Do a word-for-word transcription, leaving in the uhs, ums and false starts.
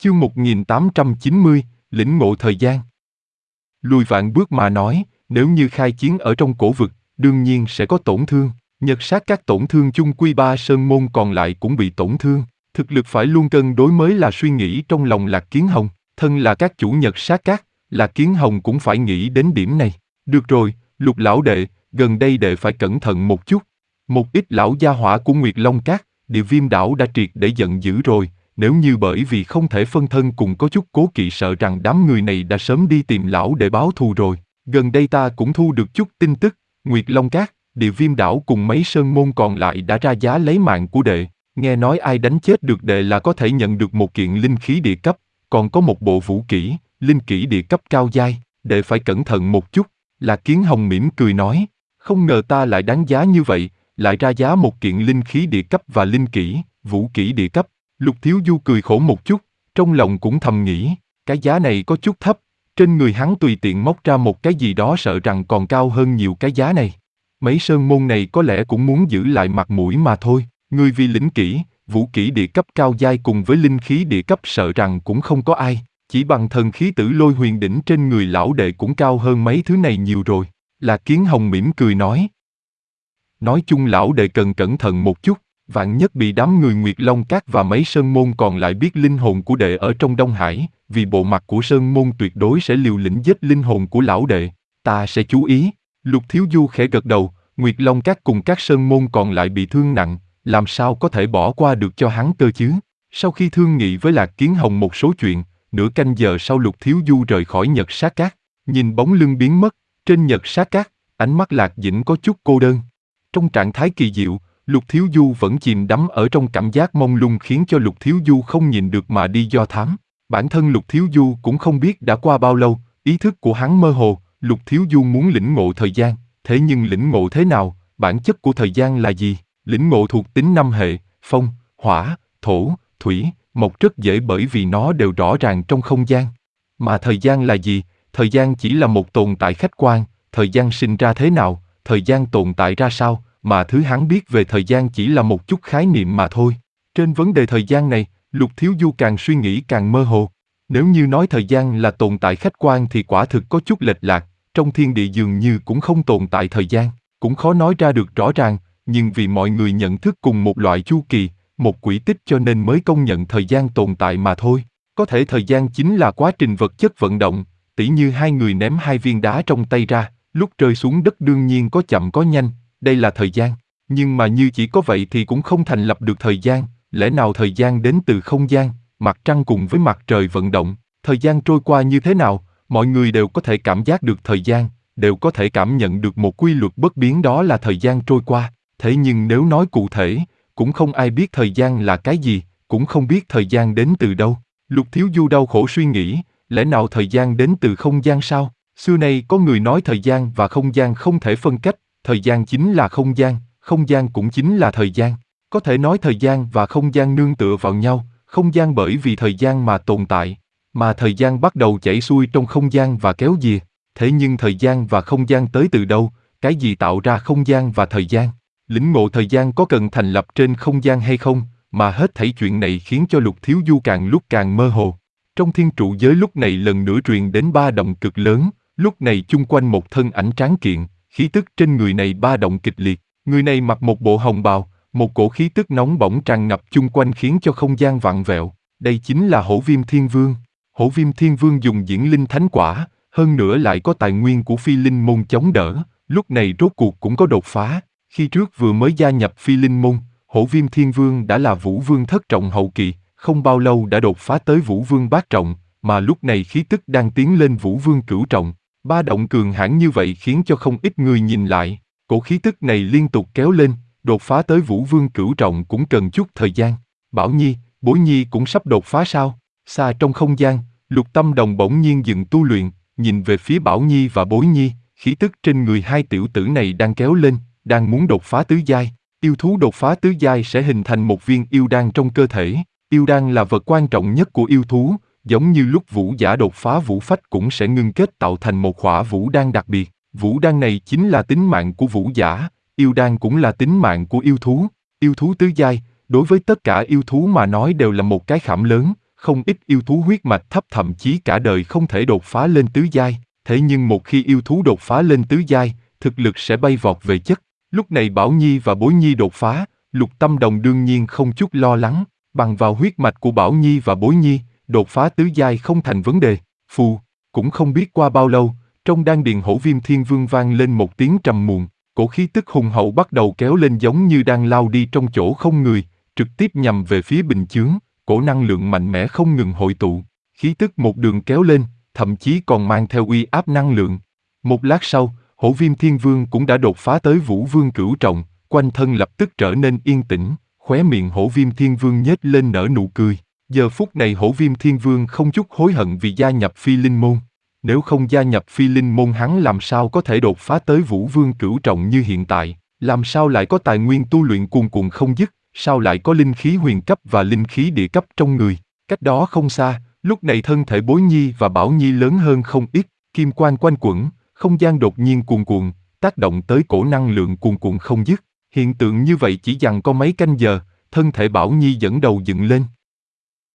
Chương một nghìn tám trăm chín mươi, lĩnh ngộ thời gian. Lùi vạn bước mà nói, nếu như khai chiến ở trong cổ vực, đương nhiên sẽ có tổn thương. Nhật sát các tổn thương chung quy ba sơn môn còn lại cũng bị tổn thương. Thực lực phải luôn cân đối mới là suy nghĩ trong lòng Lạc Kiến Hồng. Thân là các chủ Nhật sát các, Lạc Kiến Hồng cũng phải nghĩ đến điểm này. Được rồi, Lục lão đệ, gần đây đệ phải cẩn thận một chút. Một ít lão gia hỏa của Nguyệt Long Các, Địa Viêm đảo đã triệt để giận dữ rồi. Nếu như bởi vì không thể phân thân cùng có chút cố kỵ, sợ rằng đám người này đã sớm đi tìm lão để báo thù rồi. Gần đây ta cũng thu được chút tin tức, Nguyệt Long Các, Địa Viêm đảo cùng mấy sơn môn còn lại đã ra giá lấy mạng của đệ. Nghe nói ai đánh chết được đệ là có thể nhận được một kiện linh khí địa cấp, còn có một bộ vũ kỹ, linh kỹ địa cấp cao giai, đệ phải cẩn thận một chút. Lạc Kiến Hồng mỉm cười nói, không ngờ ta lại đáng giá như vậy, lại ra giá một kiện linh khí địa cấp và linh kỹ, vũ kỹ địa cấp. Lục Thiếu Du cười khổ một chút, trong lòng cũng thầm nghĩ, cái giá này có chút thấp, trên người hắn tùy tiện móc ra một cái gì đó sợ rằng còn cao hơn nhiều cái giá này. Mấy sơn môn này có lẽ cũng muốn giữ lại mặt mũi mà thôi, người vì lĩnh kỹ, vũ kỹ địa cấp cao giai cùng với linh khí địa cấp sợ rằng cũng không có ai, chỉ bằng thần khí tử lôi huyền đỉnh trên người lão đệ cũng cao hơn mấy thứ này nhiều rồi. Lạc Kiến Hồng mỉm cười nói. Nói chung lão đệ cần cẩn thận một chút. Vạn nhất bị đám người Nguyệt Long Các và mấy sơn môn còn lại biết linh hồn của đệ ở trong Đông Hải, vì bộ mặt của sơn môn tuyệt đối sẽ liều lĩnh giết linh hồn của lão đệ. Ta sẽ chú ý. Lục Thiếu Du khẽ gật đầu, Nguyệt Long Các cùng các sơn môn còn lại bị thương nặng, làm sao có thể bỏ qua được cho hắn cơ chứ? Sau khi thương nghị với Lạc Kiến Hồng một số chuyện, nửa canh giờ sau Lục Thiếu Du rời khỏi Nhật sát các, nhìn bóng lưng biến mất, trên Nhật sát các, ánh mắt Lạc Dĩnh có chút cô đơn. Trong trạng thái kỳ diệu, Lục Thiếu Du vẫn chìm đắm ở trong cảm giác mông lung khiến cho Lục Thiếu Du không nhìn được mà đi do thám. Bản thân Lục Thiếu Du cũng không biết đã qua bao lâu, ý thức của hắn mơ hồ. Lục Thiếu Du muốn lĩnh ngộ thời gian, thế nhưng lĩnh ngộ thế nào, bản chất của thời gian là gì? Lĩnh ngộ thuộc tính năm hệ, phong, hỏa, thổ, thủy, mộc rất dễ bởi vì nó đều rõ ràng trong không gian. Mà thời gian là gì? Thời gian chỉ là một tồn tại khách quan, thời gian sinh ra thế nào, thời gian tồn tại ra sao, mà thứ hắn biết về thời gian chỉ là một chút khái niệm mà thôi. Trên vấn đề thời gian này, Lục Thiếu Du càng suy nghĩ càng mơ hồ. Nếu như nói thời gian là tồn tại khách quan thì quả thực có chút lệch lạc, trong thiên địa dường như cũng không tồn tại thời gian, cũng khó nói ra được rõ ràng, nhưng vì mọi người nhận thức cùng một loại chu kỳ, một quỹ tích cho nên mới công nhận thời gian tồn tại mà thôi. Có thể thời gian chính là quá trình vật chất vận động, tỉ như hai người ném hai viên đá trong tay ra, lúc rơi xuống đất đương nhiên có chậm có nhanh, đây là thời gian. Nhưng mà như chỉ có vậy thì cũng không thành lập được thời gian, lẽ nào thời gian đến từ không gian, mặt trăng cùng với mặt trời vận động, thời gian trôi qua như thế nào, mọi người đều có thể cảm giác được thời gian, đều có thể cảm nhận được một quy luật bất biến đó là thời gian trôi qua. Thế nhưng nếu nói cụ thể, cũng không ai biết thời gian là cái gì, cũng không biết thời gian đến từ đâu. Lục Thiếu Du đau khổ suy nghĩ, lẽ nào thời gian đến từ không gian sao? Xưa nay có người nói thời gian và không gian không thể phân cách, thời gian chính là không gian, không gian cũng chính là thời gian. Có thể nói thời gian và không gian nương tựa vào nhau, không gian bởi vì thời gian mà tồn tại, mà thời gian bắt đầu chảy xuôi trong không gian và kéo dìa. Thế nhưng thời gian và không gian tới từ đâu, cái gì tạo ra không gian và thời gian? Lĩnh ngộ thời gian có cần thành lập trên không gian hay không, mà hết thảy chuyện này khiến cho Lục Thiếu Du càng lúc càng mơ hồ. Trong thiên trụ giới lúc này lần nữa truyền đến ba động cực lớn, lúc này chung quanh một thân ảnh tráng kiện, khí tức trên người này ba động kịch liệt, người này mặc một bộ hồng bào, một cổ khí tức nóng bỏng tràn ngập chung quanh khiến cho không gian vặn vẹo. Đây chính là Hổ Viêm Thiên Vương. Hổ Viêm Thiên Vương dùng diễn linh thánh quả, hơn nữa lại có tài nguyên của Phi Linh môn chống đỡ, lúc này rốt cuộc cũng có đột phá. Khi trước vừa mới gia nhập Phi Linh môn, Hổ Viêm Thiên Vương đã là Vũ Vương thất trọng hậu kỳ, không bao lâu đã đột phá tới Vũ Vương bát trọng, mà lúc này khí tức đang tiến lên Vũ Vương cửu trọng. Ba động cường hãn như vậy khiến cho không ít người nhìn lại, cổ khí tức này liên tục kéo lên, đột phá tới Vũ Vương cửu trọng cũng cần chút thời gian. Bảo Nhi, Bối Nhi cũng sắp đột phá sao? Xa trong không gian, Lục Tâm Đồng bỗng nhiên dừng tu luyện, nhìn về phía Bảo Nhi và Bối Nhi, khí tức trên người hai tiểu tử này đang kéo lên, đang muốn đột phá tứ giai. Yêu thú đột phá tứ giai sẽ hình thành một viên yêu đan trong cơ thể. Yêu đan là vật quan trọng nhất của yêu thú, giống như lúc vũ giả đột phá vũ phách cũng sẽ ngưng kết tạo thành một khỏa vũ đan đặc biệt. Vũ đan này chính là tính mạng của vũ giả, yêu đan cũng là tính mạng của yêu thú. Yêu thú tứ giai, đối với tất cả yêu thú mà nói đều là một cái khảm lớn, Không ít yêu thú huyết mạch thấp thậm chí cả đời không thể đột phá lên tứ giai, thế nhưng một khi yêu thú đột phá lên tứ giai, thực lực sẽ bay vọt về chất. Lúc này Bảo Nhi và Bối Nhi đột phá, Lục Tâm Đồng đương nhiên không chút lo lắng, bằng vào huyết mạch của Bảo Nhi và Bối Nhi, đột phá tứ giai không thành vấn đề. Phù, cũng không biết qua bao lâu, trong đan điền Hổ Viêm Thiên Vương vang lên một tiếng trầm muộn, cổ khí tức hùng hậu bắt đầu kéo lên giống như đang lao đi trong chỗ không người, trực tiếp nhằm về phía bình chướng, cổ năng lượng mạnh mẽ không ngừng hội tụ, khí tức một đường kéo lên, thậm chí còn mang theo uy áp năng lượng. Một lát sau, Hổ Viêm Thiên Vương cũng đã đột phá tới Vũ Vương Cửu Trọng, quanh thân lập tức trở nên yên tĩnh, khóe miệng Hổ Viêm Thiên Vương nhếch lên nở nụ cười. Giờ phút này Hổ Viêm Thiên Vương không chút hối hận vì gia nhập Phi Linh Môn. Nếu không gia nhập Phi Linh Môn hắn làm sao có thể đột phá tới Vũ Vương Cửu Trọng như hiện tại, làm sao lại có tài nguyên tu luyện cuồn cuộn không dứt, sao lại có linh khí huyền cấp và linh khí địa cấp trong người. Cách đó không xa, lúc này thân thể Bối Nhi và Bảo Nhi lớn hơn không ít, kim quang quanh quẩn, không gian đột nhiên cuồn cuộn, tác động tới cổ năng lượng cuồn cuộn không dứt. Hiện tượng như vậy chỉ dằng có mấy canh giờ, thân thể Bảo Nhi dẫn đầu dựng lên,